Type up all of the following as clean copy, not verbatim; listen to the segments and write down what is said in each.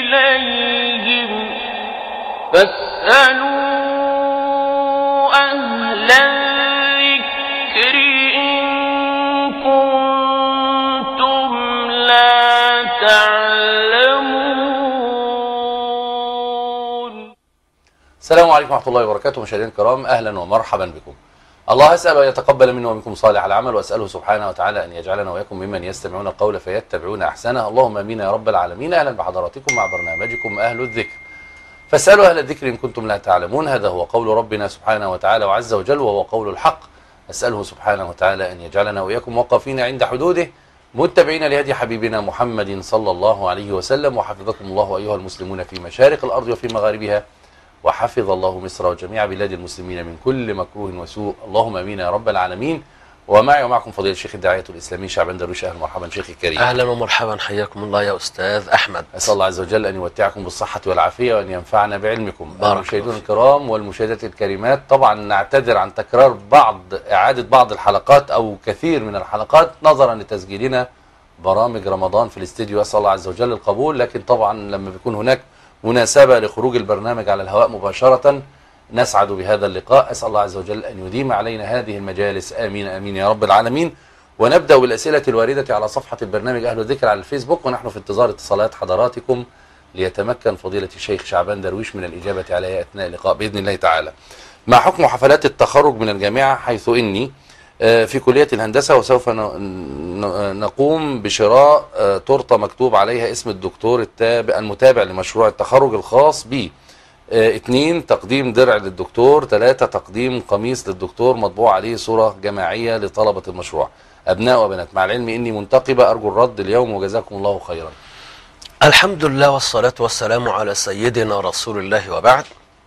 إليهم فاسألوا أهل الذكر إن كنتم لا تعلمون. السلام عليكم ورحمة الله وبركاته. مشاهدينا الكرام، أهلا ومرحبا بكم. الله أسأل أن يتقبل منا ومنكم صالح العمل، وأسأله سبحانه وتعالى أن يجعلنا وإياكم ممن يستمعون القول فيتبعون أحسنه. اللهم آمين يا رب العالمين. أهلا بحضراتكم مع برنامجكم أهل الذكر، فاسألوا أهل الذكر إن كنتم لا تعلمون. هذا هو قول ربنا سبحانه وتعالى وعز وجل، وهو قول الحق. أسأله سبحانه وتعالى أن يجعلنا وإياكم واقفين عند حدوده، متبعين لهدي حبيبنا محمد صلى الله عليه وسلم. وحفظكم الله أيها المسلمون في مشارق الأرض وفي مغاربها، وحفظ الله مصر وجميع بلاد المسلمين من كل مكروه وسوء. اللهم امين يا رب العالمين. ومعي ومعكم فضيلة الشيخ الداعية الإسلامي شعبان درويش. أهلا ومرحبا شيخي الكريم. أهلا ومرحبا، حياكم الله يا أستاذ أحمد. أسأل الله عز وجل أن يمتعكم بالصحة والعافية وأن ينفعنا بعلمكم. المشاهدون الكرام والمشاهدات الكريمات، طبعا نعتذر عن تكرار إعادة بعض الحلقات أو كثير من الحلقات نظرا لتسجيلنا برامج رمضان في الاستديو. أسأل الله عز وجل القبول، لكن طبعا لما بيكون هناك مناسبة لخروج البرنامج على الهواء مباشرة نسعد بهذا اللقاء. أسأل الله عز وجل أن يديم علينا هذه المجالس، آمين آمين يا رب العالمين. ونبدأ بالأسئلة الواردة على صفحة البرنامج أهل الذكر على الفيسبوك، ونحن في انتظار اتصالات حضراتكم ليتمكن فضيلة الشيخ شعبان درويش من الإجابة عليها أثناء اللقاء بإذن الله تعالى. ما حكم حفلات التخرج من الجامعة، حيث إني في كلية الهندسة وسوف نقوم بشراء تورتة مكتوب عليها اسم الدكتور المتابع لمشروع التخرج الخاص بي. 2 تقديم درع للدكتور. 3 تقديم قميص للدكتور مطبوع عليه صورة جماعية لطلبة المشروع أبناء وبنات، مع العلم إني منتقبة. أرجو الرد اليوم وجزاكم الله خيرا. الحمد لله والصلاة والسلام على سيدنا رسول الله، وبعد.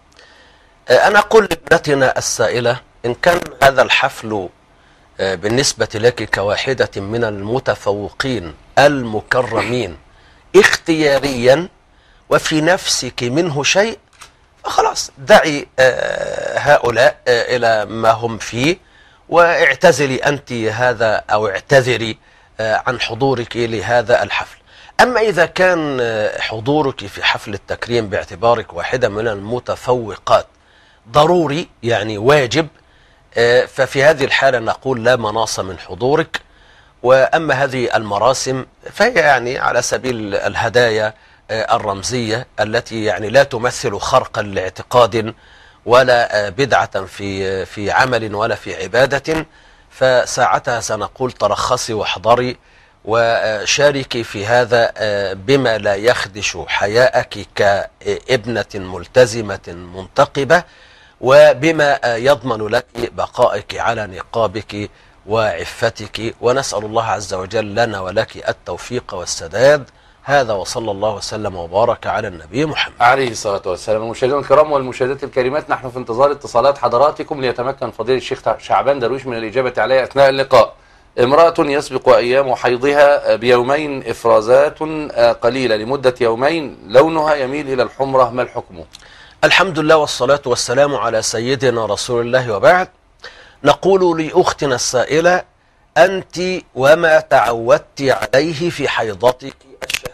أنا أقول لابنتنا السائلة، إن كان هذا الحفل بالنسبة لك كواحدة من المتفوقين المكرمين اختياريا وفي نفسك منه شيء، خلاص دعي هؤلاء إلى ما هم فيه، واعتزلي أنت هذا أو اعتذري عن حضورك لهذا الحفل. أما إذا كان حضورك في حفل التكريم باعتبارك واحدة من المتفوقات ضروري، يعني واجب، ففي هذه الحالة نقول لا مناص من حضورك. وأما هذه المراسم فهي يعني على سبيل الهدايا الرمزية التي يعني لا تمثل خرقا لاعتقاد ولا بدعة في عمل ولا في عبادة، فساعتها سنقول ترخصي واحضري وشاركي في هذا بما لا يخدش حياءك كابنة ملتزمة منتقبة، وبما يضمن لك بقائك على نقابك وعفتك. ونسأل الله عز وجل لنا ولك التوفيق والسداد. هذا وصلى الله وسلم وبارك على النبي محمد عليه الصلاة والسلام. المشاهدين الكرام والمشاهدات الكريمات، نحن في انتظار اتصالات حضراتكم ليتمكن فضيلة الشيخ شعبان درويش من الإجابة عليها أثناء اللقاء. امرأة يسبق أيام حيضها بيومين إفرازات قليلة لمدة يومين، لونها يميل إلى الحمرة، ما الحكم؟ الحمد لله والصلاة والسلام على سيدنا رسول الله، وبعد. نقول لأختنا السائلة، أنت وما تعودت عليه في حيضتك الشهرية.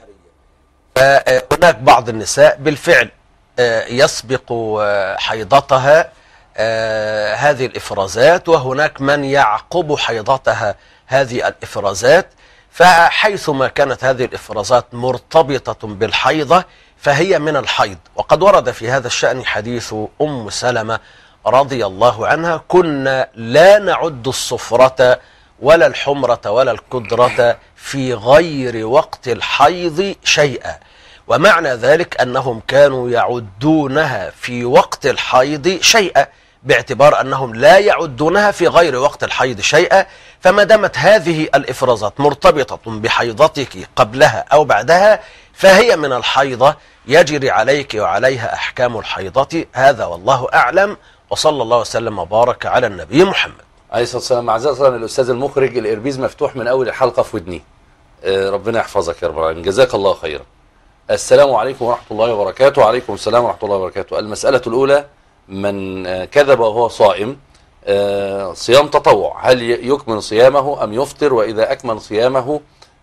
فهناك بعض النساء بالفعل يسبق حيضتها هذه الإفرازات، وهناك من يعقب حيضتها هذه الإفرازات. فحيثما كانت هذه الإفرازات مرتبطة بالحيضة فهي من الحيض. وقد ورد في هذا الشأن حديث أم سلمة رضي الله عنها: كنا لا نعد الصفرة ولا الحمرة ولا الكدرة في غير وقت الحيض شيئا. ومعنى ذلك أنهم كانوا يعدونها في وقت الحيض شيئا، باعتبار أنهم لا يعدونها في غير وقت الحيض شيئا. فما دامت هذه الإفرازات مرتبطة بحيضتك قبلها أو بعدها فهي من الحيضة، يجري عليك وعليها أحكام الحيضة. هذا والله أعلم، وصلى الله وسلم وبارك على النبي محمد عليه الصلاة والسلام. معذرة الأستاذ المخرج، الإربيز مفتوح من أول الحلقة في ودني. ربنا يحفظك يا رب العالمين، جزاك الله خيرا. السلام عليكم ورحمة الله وبركاته. وعليكم السلام ورحمة الله وبركاته. المسألة الأولى: من كذب وهو صائم صيام تطوع، هل يكمل صيامه أم يفطر؟ وإذا أكمل صيامه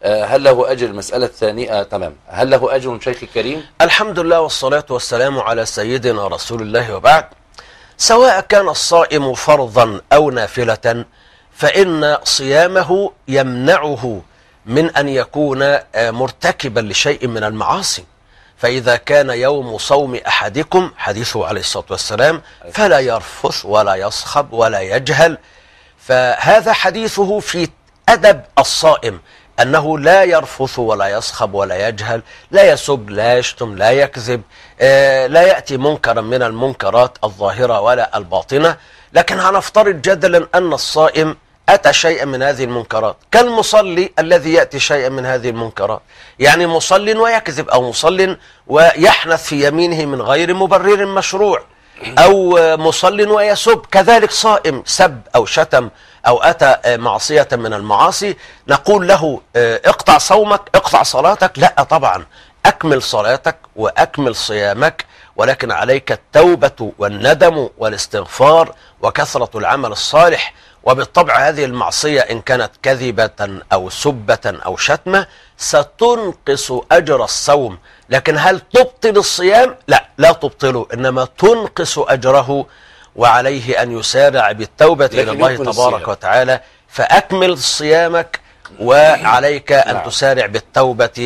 هل له أجر؟ المسألة الثانية تمام، هل له أجر شيخ الكريم؟ الحمد لله والصلاة والسلام على سيدنا رسول الله وبعد. سواء كان الصائم فرضا أو نافلة فإن صيامه يمنعه من أن يكون مرتكبا لشيء من المعاصي. فإذا كان يوم صوم أحدكم، حديثه عليه الصلاة والسلام، فلا يرفث ولا يصخب ولا يجهل. فهذا حديثه في أدب الصائم، أنه لا يرفث ولا يصخب ولا يجهل، لا يسب لا يشتم لا يكذب، لا يأتي منكرا من المنكرات الظاهرة ولا الباطنة. لكن هنفترض جدلا أن الصائم أتى شيئا من هذه المنكرات، كالمصلي الذي يأتي شيئا من هذه المنكرات، يعني مصل ويكذب، أو مصل ويحنث في يمينه من غير مبرر مشروع، أو مصل ويسب، كذلك صائم سب أو شتم أو أتى معصية من المعاصي، نقول له اقطع صومك اقطع صلاتك؟ لا طبعا، أكمل صلاتك وأكمل صيامك، ولكن عليك التوبة والندم والاستغفار وكثرة العمل الصالح. وبالطبع هذه المعصية إن كانت كذبة أو سبة أو شتمة ستنقص أجر الصوم، لكن هل تبطل الصيام؟ لا، لا تبطله، إنما تنقص أجره، وعليه أن يسارع بالتوبة إلى الله تبارك وتعالى. فأكمل صيامك، وعليك أن تسارع بالتوبة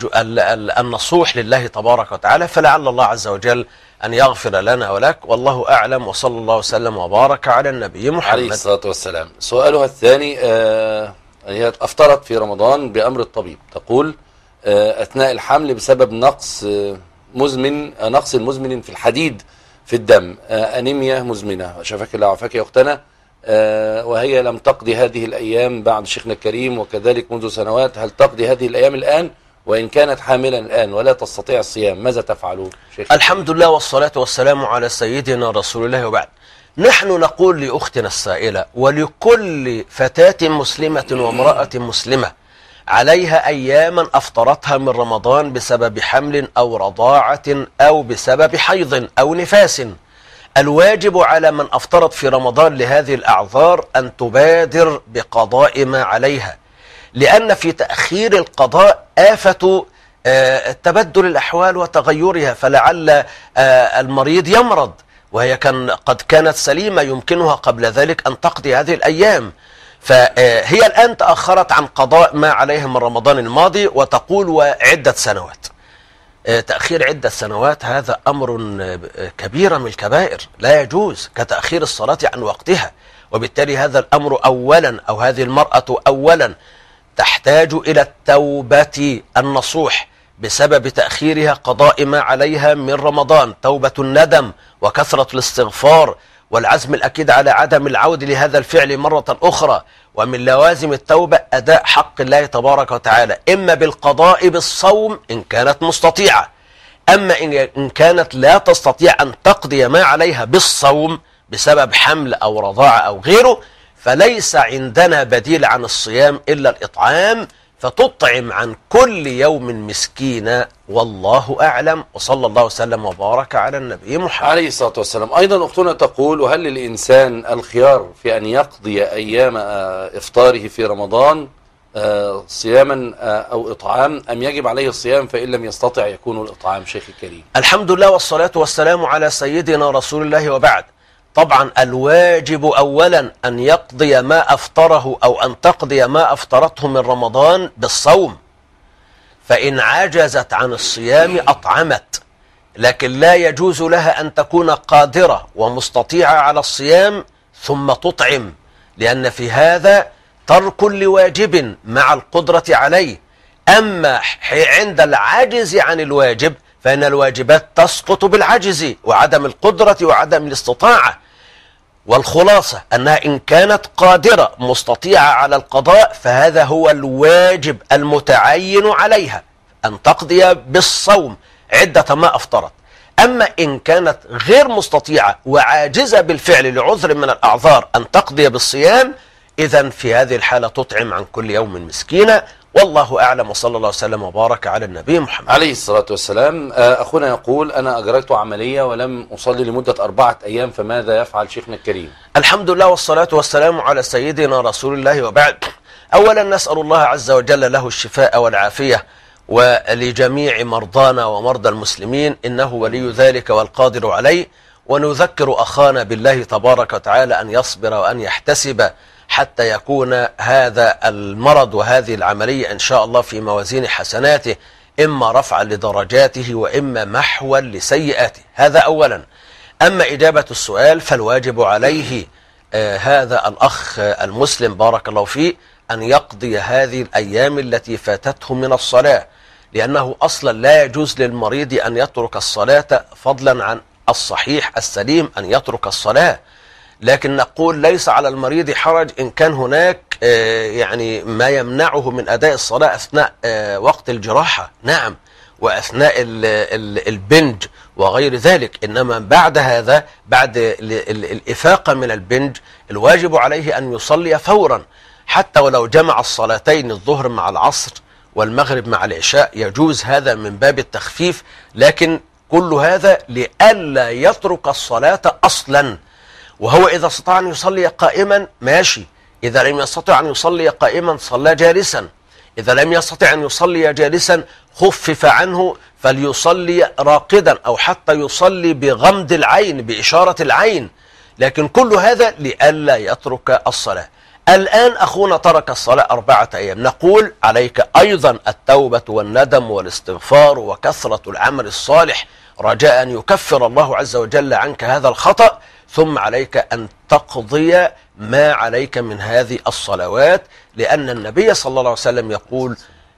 النصوح لله تبارك وتعالى، فلعل الله عز وجل أن يغفر لنا ولك، والله أعلم، وصلى الله وسلم وبارك على النبي محمد عليه الصلاة والسلام. سؤالها الثاني، هي أفطرت في رمضان بأمر الطبيب، تقول أثناء الحمل بسبب نقص مزمن في الحديد في الدم، أنيميا مزمنة، شفاك الله وعافاك يا أختنا، وهي لم تقضي هذه الأيام بعد شيخنا الكريم، وكذلك منذ سنوات، هل تقضي هذه الأيام الآن؟ وإن كانت حاملا الآن ولا تستطيع الصيام ماذا تفعلون شيخ؟ الحمد لله والصلاة والسلام على سيدنا رسول الله وبعد. نحن نقول لأختنا السائلة ولكل فتاة مسلمة وامرأة مسلمة عليها أياما أفطرتها من رمضان بسبب حمل أو رضاعة أو بسبب حيض أو نفاس، الواجب على من أفطرت في رمضان لهذه الأعذار أن تبادر بقضاء ما عليها، لأن في تأخير القضاء آفة تبدل الأحوال وتغيرها، فلعل المريض يمرض وهي قد كانت سليمة يمكنها قبل ذلك أن تقضي هذه الأيام، فهي الآن تأخرت عن قضاء ما عليها من رمضان الماضي، وتقول وعدة سنوات. تأخير عدة سنوات هذا أمر كبير من الكبائر، لا يجوز، كتأخير الصلاة عن وقتها. وبالتالي هذا الأمر أولا، أو هذه المرأة أولا تحتاج إلى التوبة النصوح بسبب تأخيرها قضاء ما عليها من رمضان، توبة الندم وكثرة الاستغفار والعزم الأكيد على عدم العود لهذا الفعل مرة أخرى. ومن لوازم التوبة أداء حق الله تبارك وتعالى، إما بالقضاء بالصوم إن كانت مستطيعة، أما إن كانت لا تستطيع أن تقضي ما عليها بالصوم بسبب حمل أو رضاعة أو غيره، فليس عندنا بديل عن الصيام إلا الإطعام، فتطعم عن كل يوم مسكينا، والله أعلم، وصلى الله وسلم وبارك على النبي محمد عليه الصلاة والسلام. أيضا أختنا تقول: وهل للإنسان الخيار في أن يقضي أيام إفطاره في رمضان صياما أو إطعام، أم يجب عليه الصيام فإن لم يستطع يكون الإطعام شيخ الكريم؟ الحمد لله والصلاة والسلام على سيدنا رسول الله وبعد. طبعا الواجب أولا أن يقضي ما أفطره أو أن تقضي ما أفطرته من رمضان بالصوم، فإن عجزت عن الصيام أطعمت، لكن لا يجوز لها أن تكون قادرة ومستطيعة على الصيام ثم تطعم، لأن في هذا ترك لواجب مع القدرة عليه. أما عند العجز عن الواجب فإن الواجبات تسقط بالعجز وعدم القدرة وعدم الاستطاعة. والخلاصة أنها إن كانت قادرة مستطيعة على القضاء فهذا هو الواجب المتعين عليها، أن تقضي بالصوم عدة ما أفطرت. أما إن كانت غير مستطيعة وعاجزة بالفعل لعذر من الأعذار أن تقضي بالصيام، إذن في هذه الحالة تطعم عن كل يوم مسكينا، والله أعلم، وصلى الله وسلم وبارك على النبي محمد عليه الصلاة والسلام. أخونا يقول: أنا أجريت عملية ولم أصلي لمدة 4 أيام، فماذا يفعل شيخنا الكريم؟ الحمد لله والصلاة والسلام على سيدنا رسول الله وبعد. أولا نسأل الله عز وجل له الشفاء والعافية، ولجميع مرضانا ومرضى المسلمين، إنه ولي ذلك والقادر عليه. ونذكر أخانا بالله تبارك وتعالى أن يصبر وأن يحتسب حتى يكون هذا المرض وهذه العملية إن شاء الله في موازين حسناته، إما رفعا لدرجاته وإما محوا لسيئاته. هذا أولا. أما إجابة السؤال فالواجب عليه هذا الأخ المسلم بارك الله فيه أن يقضي هذه الأيام التي فاتته من الصلاة، لأنه أصلا لا يجوز للمريض أن يترك الصلاة، فضلا عن الصحيح السليم أن يترك الصلاة. لكن نقول ليس على المريض حرج إن كان هناك يعني ما يمنعه من أداء الصلاة أثناء وقت الجراحة، نعم، وأثناء البنج وغير ذلك. إنما بعد هذا، بعد الإفاقة من البنج، الواجب عليه أن يصلي فورا، حتى ولو جمع الصلاتين الظهر مع العصر والمغرب مع العشاء يجوز هذا من باب التخفيف، لكن كل هذا لئلا يترك الصلاة أصلا. وهو إذا استطاع أن يصلي قائما ماشي، إذا لم يستطع أن يصلي قائما صلى جالسا، إذا لم يستطع أن يصلي جالسا خفف عنه فليصلي راقدا، أو حتى يصلي بغمض العين بإشارة العين، لكن كل هذا لئلا يترك الصلاة. الآن أخونا ترك الصلاة 4 أيام، نقول عليك أيضا التوبة والندم والاستغفار وكثرة العمل الصالح رجاء أن يكفر الله عز وجل عنك هذا الخطأ، ثم عليك أن تقضي ما عليك من هذه الصلوات، لأن النبي صلى الله عليه وسلم يقول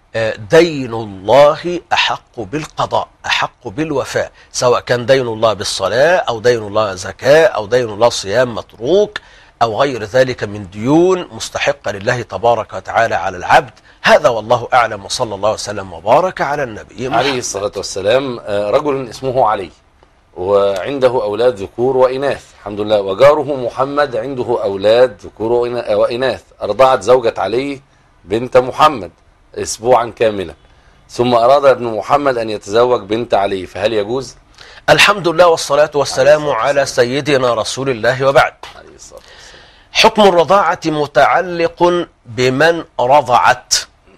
دين الله أحق بالقضاء، أحق بالوفاء، سواء كان دين الله بالصلاة أو دين الله زكاة أو دين الله صيام متروك أو غير ذلك من ديون مستحقة لله تبارك وتعالى على العبد. هذا والله أعلم، وصلى الله وسلم وبارك على النبي محمد عليه الصلاة والسلام. رجل اسمه علي وعنده أولاد ذكور وإناث الحمد لله، وجاره محمد عنده أولاد ذكور وإناث. أرضعت زوجة علي بنت محمد أسبوعا كاملا، ثم أراد ابن محمد أن يتزوج بنت علي، فهل يجوز؟ الحمد لله والصلاة والسلام على سيدنا رسول الله وبعد. عليه الصلاة والسلام. حكم الرضاعة متعلق بمن رضعت،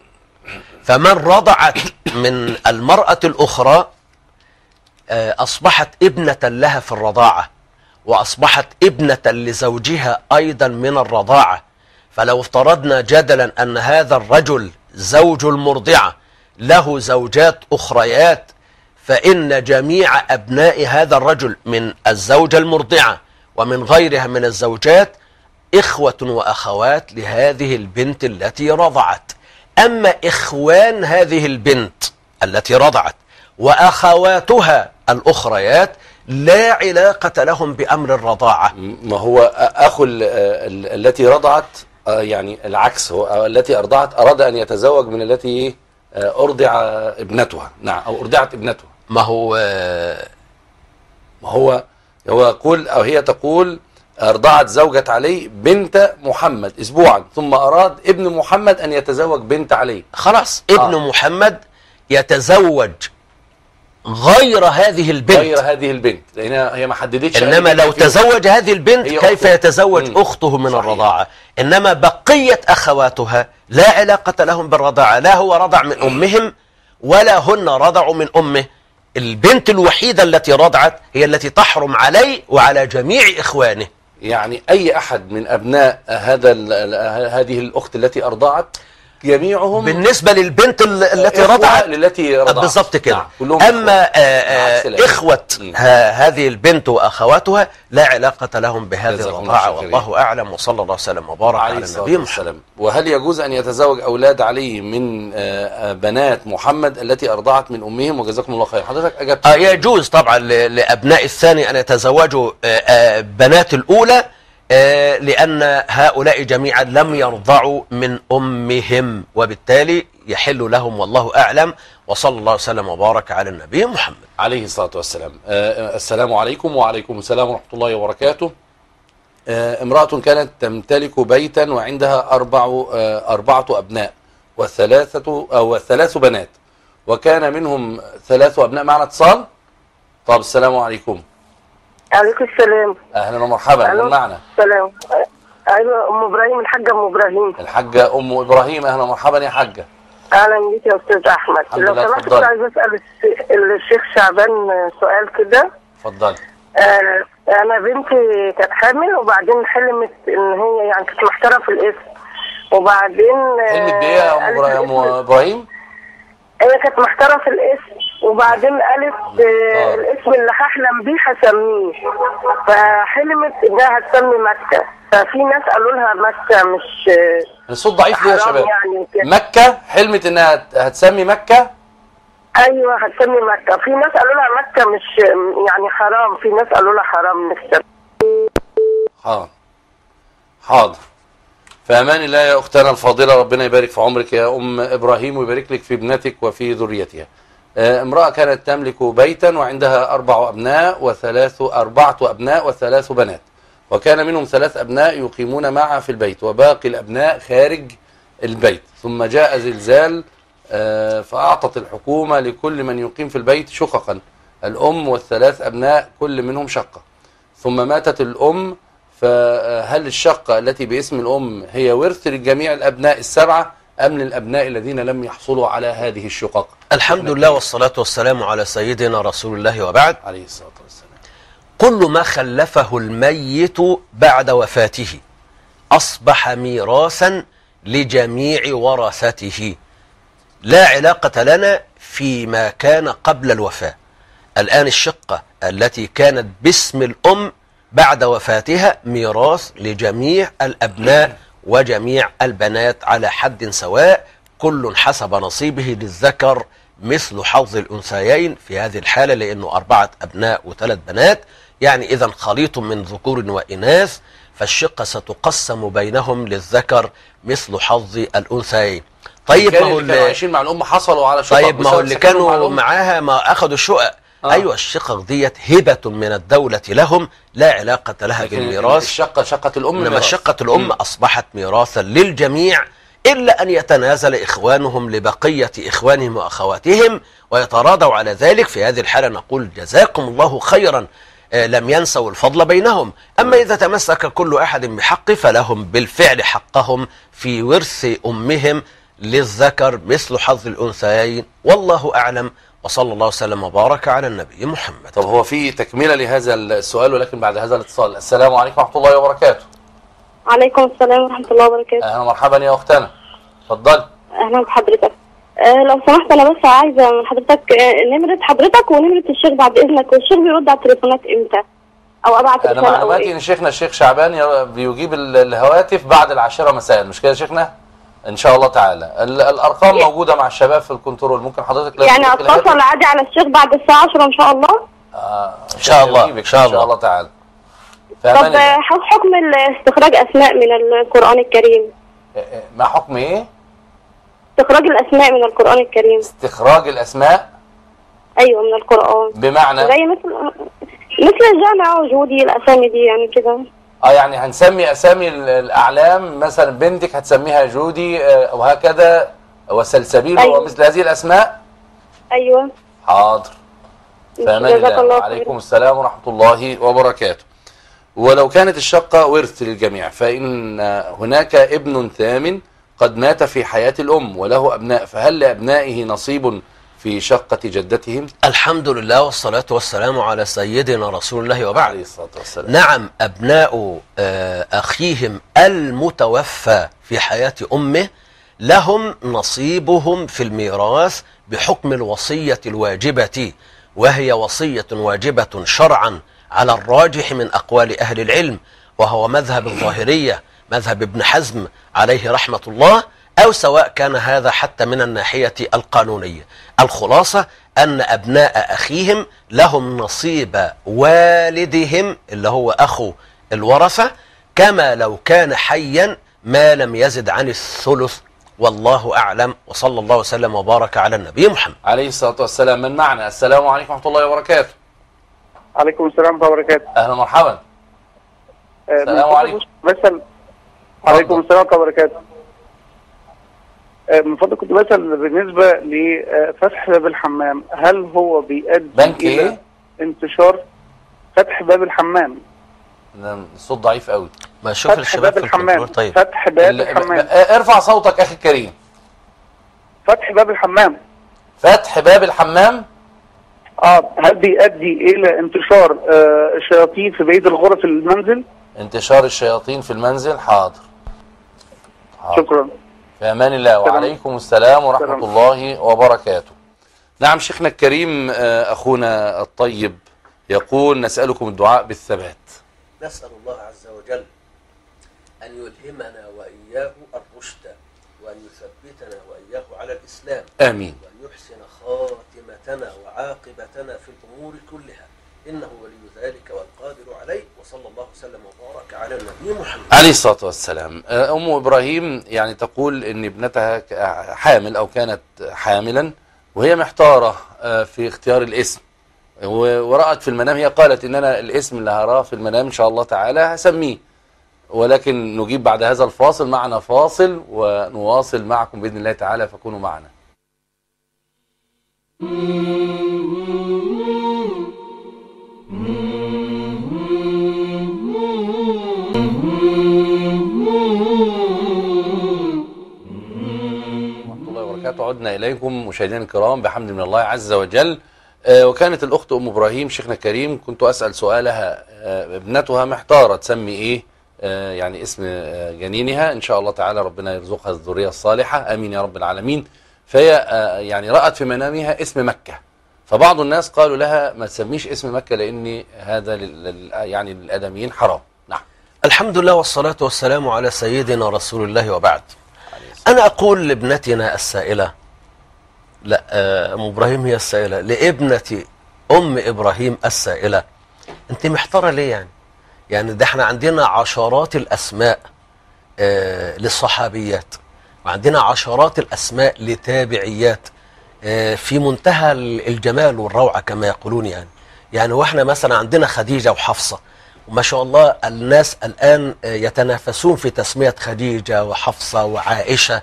فمن رضعت من المرأة الأخرى أصبحت ابنة لها في الرضاعة، وأصبحت ابنة لزوجها أيضا من الرضاعة. فلو افترضنا جدلا أن هذا الرجل زوج المرضعة له زوجات أخريات، فإن جميع أبناء هذا الرجل من الزوجة المرضعة ومن غيرها من الزوجات إخوة وأخوات لهذه البنت التي رضعت. أما إخوان هذه البنت التي رضعت وأخواتها الأخريات لا علاقة لهم بأمر الرضاعة. ما هو أخو التي رضعت يعني العكس، هو التي أرضعت أراد أن يتزوج من التي أرضع ابنتها، نعم، أو أرضعت ابنتها. ما هو هو يقول، أو هي تقول أرضعت زوجة علي بنت محمد أسبوعا، ثم أراد ابن محمد أن يتزوج بنت علي. خلاص ابن محمد يتزوج غير هذه البنت، لأنها هي ما حددتش. إنما لو تزوج هذه البنت كيف يتزوج أخته من الرضاعة؟ إنما بقية أخواتها لا علاقة لهم بالرضاعة، لا هو رضع من أمهم ولا هن رضعوا من أمه. البنت الوحيدة التي رضعت هي التي تحرم عليه وعلى جميع إخوانه. يعني أي أحد من أبناء هذه الأخت التي أرضعت جميعهم بالنسبة للبنت التي رضعت بالضبط كده. نعم. أما إخوة هذه البنت وأخواتها لا علاقة لهم بهذه الرضاعة، والله أعلم، وصلى الله وسلم وبارك على النبي محمد. وهل يجوز أن يتزوج أولاد علي من بنات محمد التي أرضعت من أمهم؟ وجزاكم الله خير. حضرتك أجبت. يجوز طبعا لأبناء الثاني أن يتزوجوا بنات الأولى، لأن هؤلاء جميعا لم يرضعوا من أمهم، وبالتالي يحل لهم، والله أعلم، وصلى الله وسلم وبارك على النبي محمد عليه الصلاة والسلام. السلام عليكم. وعليكم السلام ورحمة الله وبركاته. امرأة كانت تمتلك بيتا وعندها 4 أبناء والثلاث بنات، وكان منهم 3 أبناء. معنا اتصال. طب السلام عليكم. عليكم السلام. أهلا ومرحبا. من معنا؟ السلام. ايوه ام ابراهيم، الحاجه ام ابراهيم. الحاجه ام ابراهيم، اهلا مرحبا يا حاجه. اهلا بيك يا استاذ احمد. الحمد لو لله، سمحت اتفضلي. كنت عايز اسال الشيخ شعبان سؤال كده. اتفضلي. انا بنتي كانت حامل وبعدين حلمت ان هي يعني كانت محتاره في الاسم، وبعدين حلمت بايه يا ام ابراهيم؟ هي كانت محتاره في الاسم وبعدين قالت الاسم اللي هحلم بيه هسميه، فحلمت انها هتسمي مكه، ففي ناس قالوا لها مكه مش الصوت ضعيف ليه يا حرام شباب؟ يعني كده. مكه، حلمت انها هتسمي مكه. ايوه هتسمي مكه، في ناس قالوا لها مكه مش يعني حرام، في ناس قالوا لها حرام نكتب. حاضر حاضر. في امان الله يا اختنا الفاضله، ربنا يبارك في عمرك يا ام ابراهيم ويبارك لك في ابنتك وفي ذريتها. امراه كانت تملك بيتا وعندها 4 أبناء و3 بنات، وكان منهم 3 أبناء يقيمون معها في البيت وباقي الأبناء خارج البيت، ثم جاء زلزال فأعطت الحكومة لكل من يقيم في البيت شققا، الأم وال3 أبناء كل منهم شقة، ثم ماتت الأم. فهل الشقة التي باسم الأم هي ورث لجميع الأبناء ال7 أم للأبناء الذين لم يحصلوا على هذه الشقق؟ الحمد لله والصلاة والسلام على سيدنا رسول الله وبعد. عليه الصلاة والسلام. كل ما خلفه الميت بعد وفاته أصبح ميراثا لجميع ورثته، لا علاقة لنا فيما كان قبل الوفاة. الآن الشقة التي كانت باسم الأم بعد وفاتها ميراث لجميع الأبناء وجميع البنات على حد سواء، كل حسب نصيبه، للذكر مثل حظ الأنثيين في هذه الحالة، لأنه 4 أبناء و3 بنات، يعني إذا خليط من ذكور وإناث، فالشقة ستقسم بينهم للذكر مثل حظ الأنثيين. طيب ما هو اللي عايشين مع الأم حصلوا على شقق. طيب ما هو اللي كانوا معاها ما أخذوا الشقق. أيوة الشقق ديت هبة من الدولة لهم، لا علاقة لها بالميراث. شقة الأم، إنما شقة الأم أصبحت ميراثا للجميع، إلا أن يتنازل إخوانهم لبقية إخوانهم وأخواتهم ويتراضوا على ذلك. في هذه الحالة نقول جزاكم الله خيرا، لم ينسوا الفضل بينهم. أما إذا تمسك كل أحد بحقه فلهم بالفعل حقهم في ورث أمهم للذكر مثل حظ الأنثيين، والله أعلم، وصلى الله وسلم وبارك على النبي محمد. طب هو في تكملة لهذا السؤال ولكن بعد هذا الاتصال. السلام عليكم ورحمة الله وبركاته. عليكم السلام ورحمة الله وبركاته. أهلا مرحبا يا أختنا، اتفضلي. أهلا بحضرتك. لو سمحت أنا بس عايزة من حضرتك نمرة حضرتك ونمرة الشيخ بعد إذنك، والشيخ بيرد على التليفونات إمتى؟ أو أبعت أنا رسالة أو معلوماتي إيه؟ إن شيخنا الشيخ شعبان بيجيب الهواتف بعد 10 مساء، مش كده يا شيخنا؟ إن شاء الله تعالى. الأرقام موجودة مع الشباب في الكنترول، ممكن حضرتك يعني أتصل عادي على الشيخ بعد الساعة 10 إن شاء الله؟ إن شاء الله إن شاء الله تعالى. طب حكم استخراج أسماء من القرآن الكريم؟ ما حكم إيه؟ استخراج الأسماء من القرآن الكريم. استخراج الأسماء؟ أيوه من القرآن. بمعنى؟ زي مثل الجامعة وجودي، الأسامي دي يعني كده. يعني هنسمي أسامي الأعلام، مثلا بنتك هتسميها جودي وهكذا وسلسبيل. أيوة. ومثل هذه الأسماء. أيوه حاضر. فأمان الله. عليكم السلام ورحمة الله وبركاته. ولو كانت الشقة ورث للجميع، فإن هناك ابن ثامن قد مات في حياة الأم وله أبناء، فهل لأبنائه نصيب في شقة جدتهم؟ الحمد لله والصلاة والسلام على سيدنا رسول الله وبعد. عليه الصلاة والسلام. نعم، أبناء أخيهم المتوفى في حياة أمه لهم نصيبهم في الميراث بحكم الوصية الواجبة، وهي وصية واجبة شرعا على الراجح من أقوال أهل العلم، وهو مذهب الظاهرية، مذهب ابن حزم عليه رحمة الله، أو سواء كان هذا حتى من الناحية القانونية. الخلاصة أن أبناء أخيهم لهم نصيب والدهم اللي هو أخو الورثة، كما لو كان حيا ما لم يزد عن الثلث، والله أعلم، وصلى الله وسلم وبارك على النبي محمد عليه الصلاة والسلام. من معنا؟ السلام عليكم ورحمة الله وبركاته. عليكم السلام ورحمة الله وبركاته. أهلا مرحبا. السلام عليكم. عليكم السلام ورحمة الله وبركاته. من فضلك كنت بسأل بالنسبة لفتح باب الحمام، هل هو بيؤدي إلى انتشار فتح باب الحمام؟ الصوت ضعيف قوي. ما شوف فتح الشباب باب في الحمام. الكنترول. طيب فتح باب الحمام. ارفع صوتك اخي الكريم. فتح باب الحمام. فتح باب الحمام. هل بيؤدي الى انتشار الشياطين في بقيه الغرف المنزل؟ انتشار الشياطين في المنزل. حاضر. شكرا. في امان الله. وعليكم السلام ورحمة الله وبركاته. نعم شيخنا الكريم، اخونا الطيب يقول نسألكم الدعاء بالثبات. نسأل الله عز وجل أن يلهمنا وإياه الرشد، وأن يثبتنا وإياه على الإسلام. آمين. وأن يحسن خاتمتنا وعاقبتنا في الأمور كلها، إنه ولي ذلك والقادر عليه. وصلى الله وسلم وبارك على النبي محمد عليه الصلاة والسلام. أم إبراهيم يعني تقول إن ابنتها حامل أو كانت حاملا، وهي محتارة في اختيار الاسم، ورأت في المنام، هي قالت إن أنا الاسم اللي هراه في المنام إن شاء الله تعالى هسميه، ولكن نجيب بعد هذا الفاصل. معنا فاصل ونواصل معكم بإذن الله تعالى، فكونوا معنا. عدنا إليكم مشاهدينا الكرام بحمد من الله عز وجل. وكانت الأخت أم إبراهيم شيخنا الكريم كنت أسأل سؤالها، ابنتها محتارة تسمي إيه يعني اسم جنينها، إن شاء الله تعالى ربنا يرزقها الذرية الصالحة، آمين يا رب العالمين. فهي يعني رأت في منامها اسم مكة، فبعض الناس قالوا لها ما تسميش اسم مكة لأن هذا يعني للآدميين حرام. نعم. الحمد لله والصلاة والسلام على سيدنا رسول الله وبعد. أنا أقول لابنتنا السائلة، لا أم إبراهيم هي السائلة، لابنة أم إبراهيم السائلة، أنت محتارة ليه يعني ده احنا عندنا عشرات الأسماء للصحابيات، وعندنا عشرات الأسماء لتابعيات في منتهى الجمال والروعة كما يقولون يعني واحنا مثلا عندنا خديجة وحفصة، وما شاء الله الناس الآن يتنافسون في تسمية خديجة وحفصة وعائشة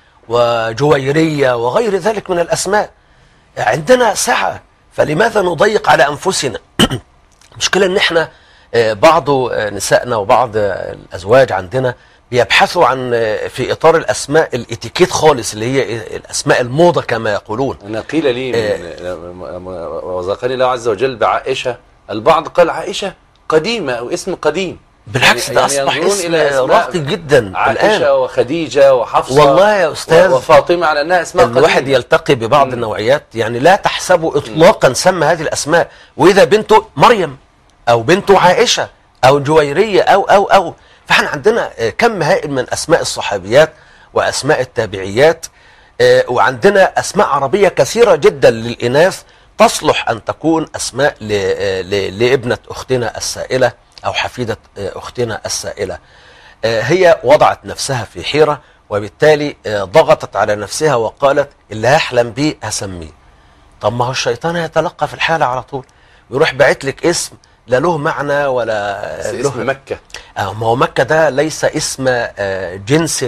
وجويرية وغير ذلك من الأسماء. عندنا سعة، فلماذا نضيق على أنفسنا؟ مشكلة ان احنا بعض نسائنا وبعض الأزواج عندنا بيبحثوا عن في إطار الأسماء الاتيكيت خالص، اللي هي الأسماء الموضة كما يقولون. أنا قيل لي وزقني الله عز وجل بعائشة، البعض قال عائشة قديمة أو اسم قديم، بالعكس ده أصبح اسم راقي جدا عائشة الآن. وخديجة وحفصة والله يا أستاذ وفاطمة على أنها أسماء قديمة. الواحد يلتقي ببعض النوعيات يعني لا تحسبه إطلاقا سمى هذه الأسماء، وإذا بنته مريم أو بنته عائشة أو جويرية أو فاحنا عندنا كم هائل من أسماء الصحابيات وأسماء التابعيات، وعندنا أسماء عربية كثيرة جدا للإناث تصلح أن تكون أسماء لابنة أختنا السائلة أو حفيدة أختنا السائلة. هي وضعت نفسها في حيرة، وبالتالي ضغطت على نفسها وقالت اللي هحلم بيه هسميه. طب ما هو الشيطان يتلقى في الحالة على طول، ويروح باعت لك اسم لا له معنى ولا له اسم مكة. ما هو مكة ده ليس اسم جنس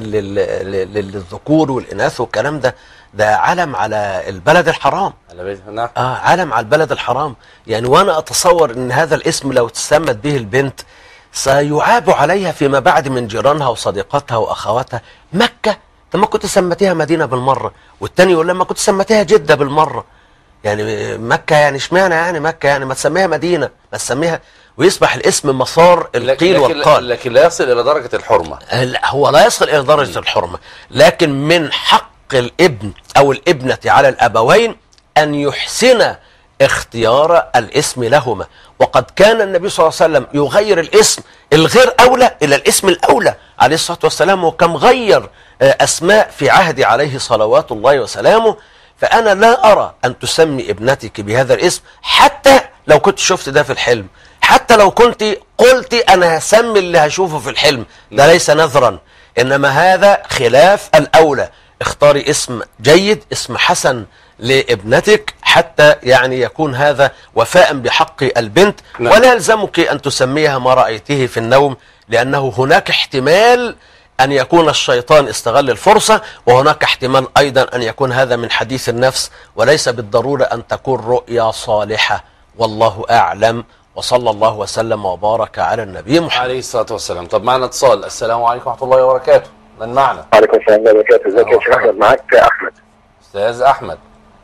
للذكور والإناث والكلام ده علم على البلد الحرام. نعم. علم على البلد الحرام يعني، وانا اتصور ان هذا الاسم لو تسمت به البنت سيعاب عليها فيما بعد من جيرانها وصديقاتها واخواتها. مكة طب ما كنت سمتيها مدينة بالمرة، والتاني يقول لما كنت سمتيها جدة بالمرة، يعني مكة يعني اشمعنى يعني مكة يعني ما تسميها مدينة، ما تسميها، ويصبح الاسم مسار القيل والقال. لكن لا يصل الى درجة الحرمة. هو لا يصل الى درجة الحرمة، لكن من حق الابن او الابنة على الابوين ان يحسن اختيار الاسم لهما، وقد كان النبي صلى الله عليه وسلم يغير الاسم الغير اولى الى الاسم الاولى عليه الصلاة والسلام، وكم غير اسماء في عهد عليه صلوات الله وسلامه. فانا لا ارى ان تسمي ابنتك بهذا الاسم، حتى لو كنت شفت ده في الحلم، حتى لو كنت قلت انا هسمي اللي هشوفه في الحلم، ده ليس نذرا، انما هذا خلاف الاولى. اختاري اسم جيد، اسم حسن لابنتك، حتى يعني يكون هذا وفاء بحق البنت. ولا يلزمك أن تسميها ما رأيته في النوم، لأنه هناك احتمال أن يكون الشيطان استغل الفرصة، وهناك احتمال أيضا أن يكون هذا من حديث النفس، وليس بالضرورة أن تكون رؤيا صالحة. والله أعلم وصلى الله وسلم وبارك على النبي محمد عليه الصلاة والسلام. طب معنا اتصال. السلام عليكم ورحمة الله وبركاته. من معنا؟ وعليكم السلام ورحمة الله وبركاته. ازيك يا شيخ احمد؟ معاك احمد. أستاذ أحمد.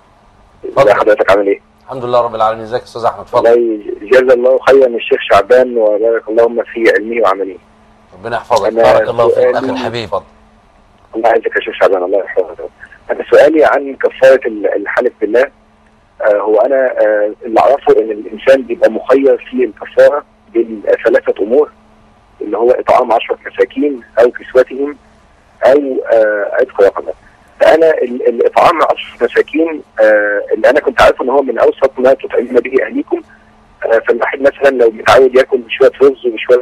ازي حضرتك، عامل ايه؟ الحمد لله رب العالمين. ازيك يا أستاذ أحمد؟ الله اتفضل. يجزا الله خيرا الشيخ شعبان وبارك اللهم في علمه وعمله. ربنا يحفظك. أنا بارك الله فيك سؤالي- أخي الحبيب. اتفضل. الله يعزك يا شيخ شعبان، الله يحفظك. انا سؤالي عن كفاره الحلف بالله. هو انا اللي اعرفه ان الانسان بيبقى مخير في الكفاره بين ثلاثه امور، اللي هو اطعام 10 مساكين او كسوتهم او عتق رقبه. فانا الاطعام 10 مساكين اللي انا كنت عارفه ان هو من اوسط ما تطعمون به اهليكم. فالواحد مثلا لو متعود ياكل شويه رز وشويه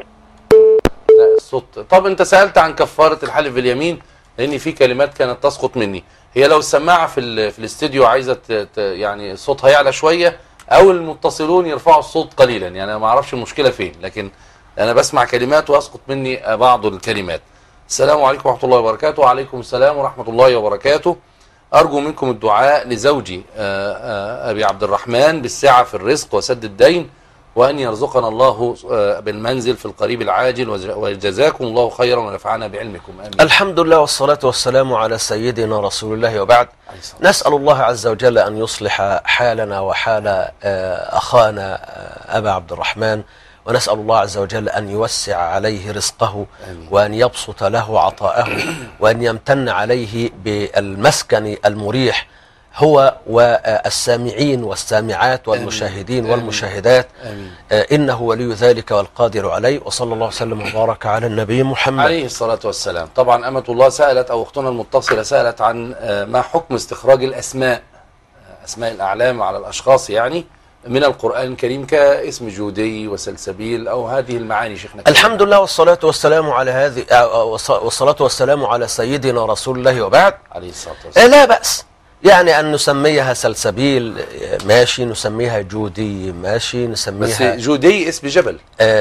لا الصوت. طب أنت سألت عن كفارة الحلف باليمين، لأن في كلمات كانت تسقط مني. هي لو السماعة في الاستديو عايزة يعني صوتها يعلى شوية، أو المتصلون يرفعوا الصوت قليلا، يعني أنا ما أعرفش المشكلة فين، لكن أنا بسمع كلمات وأسقط مني بعض الكلمات. السلام عليكم ورحمة الله وبركاته. وعليكم السلام ورحمة الله وبركاته. أرجو منكم الدعاء لزوجي أبي عبد الرحمن بالسعة في الرزق وسد الدين، وأن يرزقنا الله بالمنزل في القريب العاجل، وجزاكم الله خيرا ونفعنا بعلمكم. آمين. الحمد لله والصلاة والسلام على سيدنا رسول الله وبعد. نسأل الله عز وجل أن يصلح حالنا وحال أخانا أبا عبد الرحمن، ونسأل الله عز وجل أن يوسع عليه رزقه، وأن يبسط له عطاءه، وأن يمتن عليه بالمسكن المريح هو والسامعين والسامعات والمشاهدين والمشاهدات. إنه ولي ذلك والقادر عليه. وصلى الله وسلم وبارك على النبي محمد عليه الصلاة والسلام. طبعا أمة الله سألت، أو أختنا المتصلة سألت عن ما حكم استخراج الأسماء، أسماء الأعلام على الأشخاص يعني، من القرآن الكريم، كاسم جودي وسلسبيل أو هذه المعاني. شيخنا الحمد لله والصلاة والسلام على والصلاة والسلام على سيدنا رسول الله وبعد. عليه الصلاة والسلام. لا بأس يعني أن نسميها سلسبيل ماشي، نسميها جودي ماشي، بس نسميها جودي اسم جبل.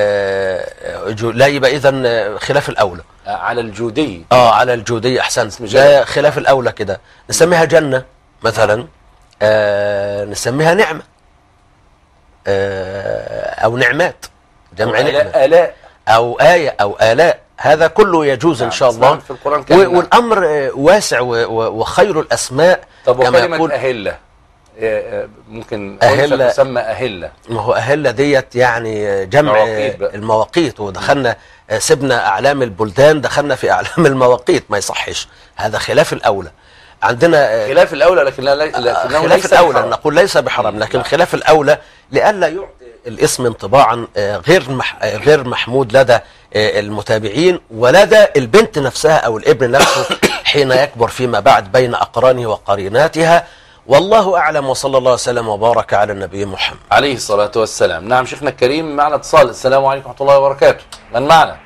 لا، يبقى إذن خلاف الأولى. على الجودي. على الجودي أحسنت، جبل. ده خلاف الأولى كده. نسميها جنة مثلا، نسميها نعمة، أو نعمات، جمع نعمة، آلاء أو آية أو آلاء، هذا كله يجوز إن شاء الله. في القرآن الكريم. والأمر واسع وخير الأسماء. طب كما وكلمة يقول أهلة ممكن أهلة تسمى أهلة؟ ما هو أهلة ديت يعني جمع مواقيت بقى. المواقيت، ودخلنا سيبنا أعلام البلدان، دخلنا في أعلام المواقيت، ما يصحش، هذا خلاف الأولى. عندنا خلاف الأولى، لكنه خلاف ليس الأولى بحرام. نقول ليس بحرام، لكن خلاف الأولى لئلا يعطي الاسم انطباعا غير محمود لدى المتابعين، ولدى البنت نفسها أو الابن نفسه حين يكبر فيما بعد بين أقرانه وقريناتها. والله أعلم، وصلى الله وسلم وبارك على النبي محمد عليه الصلاة والسلام. نعم شيخنا الكريم، معنا اتصال. السلام عليكم ورحمة الله وبركاته. من معنا؟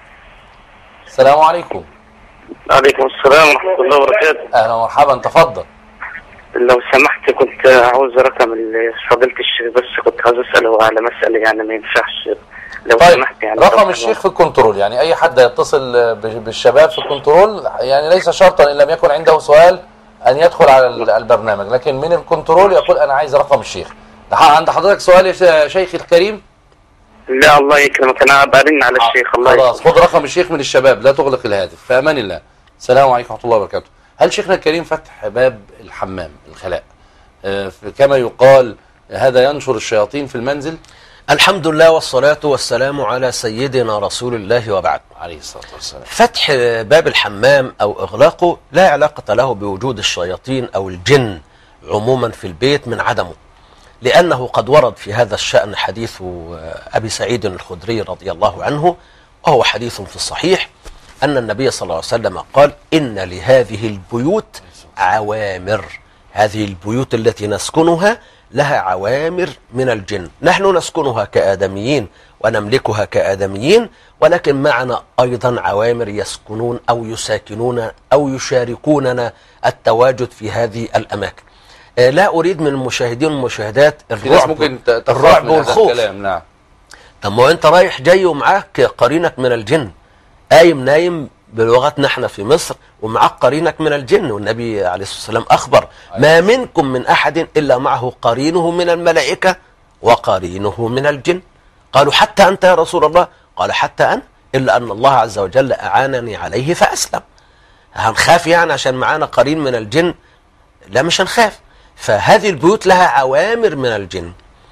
السلام عليكم. عليكم السلام ورحمة الله وبركاته. أهلا ومرحبا، تفضل. لو سمحت كنت عاوز رقم فضيلة الشيخ، بس كنت عاوز أسأله على مسألة يعني ما ينفعش. لو طيب سمحت يعني رقم الشيخ في الكنترول، يعني أي حد يتصل بالشباب في الكنترول، يعني ليس شرطا إن لم يكن عنده سؤال أن يدخل على البرنامج، لكن من الكنترول يقول أنا عايز رقم الشيخ. عند حضرتك سؤال يا شيخي الكريم؟ لا الله يكرمك، أنا برن على الشيخ. الله خلاص خد رقم الشيخ من الشباب، لا تغلق الهاتف، في أمان الله. السلام عليكم ورحمة الله وبركاته. هل شيخنا الكريم فتح باب الحمام الخلاء كما يقال هذا ينشر الشياطين في المنزل؟ الحمد لله والصلاة والسلام على سيدنا رسول الله وبعد. عليه الصلاة والسلام. فتح باب الحمام أو إغلاقه لا علاقة له بوجود الشياطين أو الجن عموما في البيت من عدمه، لأنه قد ورد في هذا الشأن حديث أبي سعيد الخدري رضي الله عنه، وهو حديث في الصحيح، أن النبي صلى الله عليه وسلم قال: إن لهذه البيوت عوامر. هذه البيوت التي نسكنها لها عوامر من الجن، نحن نسكنها كآدميين ونملكها كآدميين، ولكن معنا أيضا عوامر يسكنون أو يساكنون أو يشاركوننا التواجد في هذه الأماكن. لا أريد من المشاهدين والمشاهدات الرعب والخوف. نعم. طب ما أنت رايح جاي ومعاك قرينك من الجن، قايم نايم بلغتنا احنا في مصر، ومعاك قرينك من الجن، والنبي عليه الصلاة والسلام أخبر: ما منكم من أحد إلا معه قرينه من الملائكة وقرينه من الجن. قالوا حتى أنت يا رسول الله؟ قال حتى أنا، إلا أن الله عز وجل أعانني عليه فأسلم. هنخاف يعني عشان معانا قرين من الجن؟ لا، مش هنخاف. فهذه البيوت لها عوامر من الجن.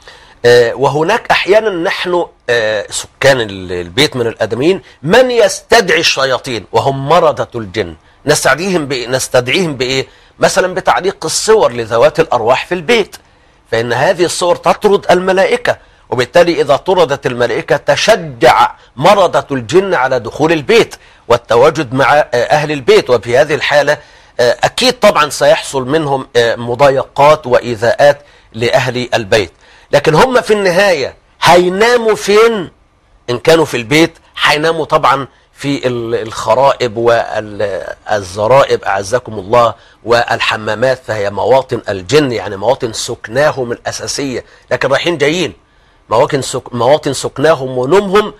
وهناك أحيانا نحن سكان البيت من الآدميين من يستدعي الشياطين وهم مرضة الجن. نستدعيهم بإيه؟ مثلا بتعليق الصور لذوات الأرواح في البيت، فإن هذه الصور تطرد الملائكة، وبالتالي إذا طردت الملائكة تشجع مرضة الجن على دخول البيت والتواجد مع أهل البيت. وفي هذه الحالة أكيد طبعا سيحصل منهم مضايقات وإيذاءات لأهل البيت. لكن هم في النهاية هيناموا فين؟ إن كانوا في البيت هيناموا طبعا في الخرائب والزرائب أعزكم الله والحمامات، فهي مواطن الجن، يعني مواطن سكناهم الأساسية. لكن رايحين جايين مواطن سكناهم ونومهم